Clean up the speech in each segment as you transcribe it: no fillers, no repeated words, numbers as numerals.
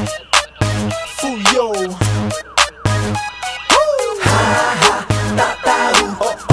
Fuyo. Tak tahu.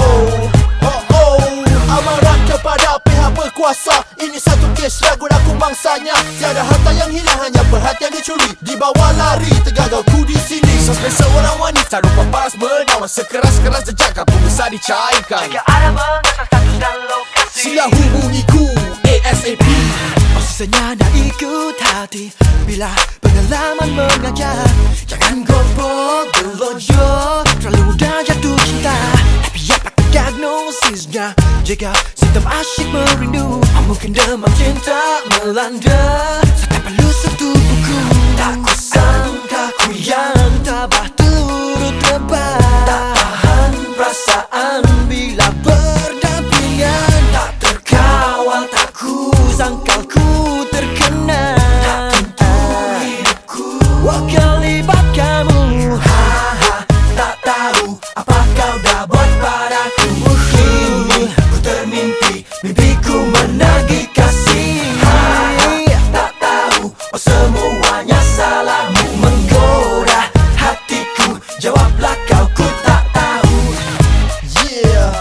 Amaran kepada pihak berkuasa. Ini satu kes ragut aku mangsanya. Tiada harta yang hilang, hanya perhatian dicuri. Dibawa lari, tergagal ku di sini. Suspek seorang wanita rupa paras menawan. Sekeras-keras jejak pun bisa dicairkan. Jika ada mengasah status dan lokasi, Sila hubungiku ASAP. sisanya nak ikut hati bila pengalaman mengajar. Jangan gopok gelojo, terlalu mudah jatuh cinta. Tapi apa diagnosisnya jika simptom asyik merindu? Mungkin demam cinta melanda serta perlu satu buku. Tak kusangka ku yang tabah turut lebah. Tak tahan perasaan bila berdampingan. Tak terkawal, tak kusangkal ku terkena. Tak tentu hidupku kelibat kamu. Tak tahu apa kau dah buat padaku. Kini ku termimpi, mimpiku menagih kasih. Tak tahu semuanya salahmu menggoda hatiku. Jawablah kau, ku tak tahu. Yeah.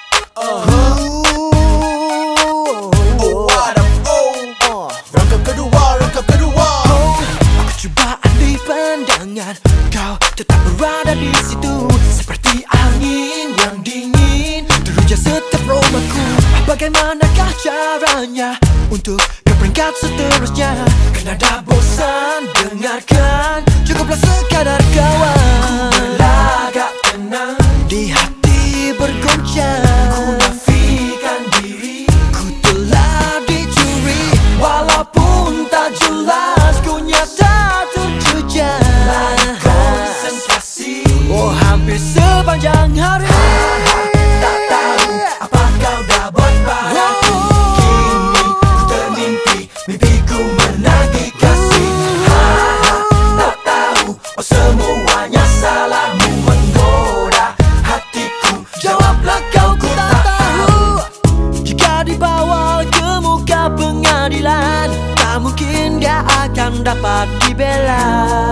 Rangkap kedua. Aku cuba alih pandangan, kau tetap berada di situ. Seperti angin yang dingin teruja setiap romaku. Bagaimanakah caranya untuk ke peringkat seterusnya? Karena dah bosan dengarkan, cukuplah sekadar kawan. Ku berlagak tenang, di hati bergoncang. Ku nafikan diri, ku telah dicuri. Walaupun tak jelas, ku nyata terjejak. Konsentrasi, hampir sepanjang hari. Tak tahu apa kau dah buat padaku. Kini ku termimpi, mimpiku menagih kasih. Tak tahu semuanya salahmu menggoda hatiku. Jawablah kau, ku tak tahu. Jika dibawa ke muka pengadilan, tak mungkin dia akan dapat dibela.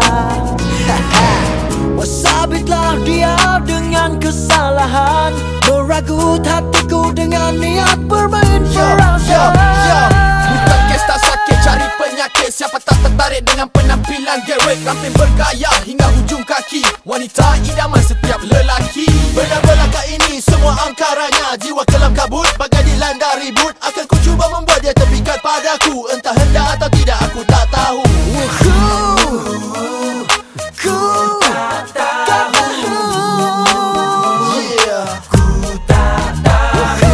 Sabitlah dia dengan kesalahan, meragut hatiku dengan niat bermain perasaan. Bukan kes tak sakit, cari penyakit. Siapa tak tertarik dengan penampilan gerek, ramping bergaya hingga hujung kaki. Wanita idaman setiap lelaki. Benda-belaka ini semua angkaranya. Jiwa kelam kabut bagai dilanda ribut. Akan ku cuba membuat dia terpikat padaku. Entah hendak atau tidak, aku tak tahu. Ku tak tahu. Yeah. Ku tak tahu.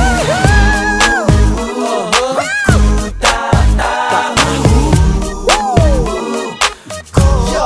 Ku tak tahu. Yo.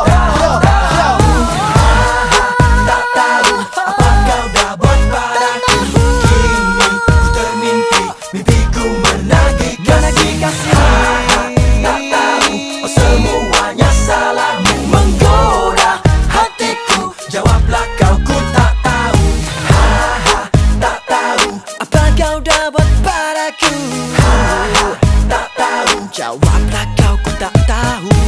Tak tahu apa kau dah buat padaku. Kini ku termimpi, mimpiku menagih kasih. Tak tahu semuanya salahmu menggoda hatiku. Jawablah kau, ku tak tahu. Tak tahu apa kau dah buat padaku. Tak tahu. Jawablah kau, ku tak tahu.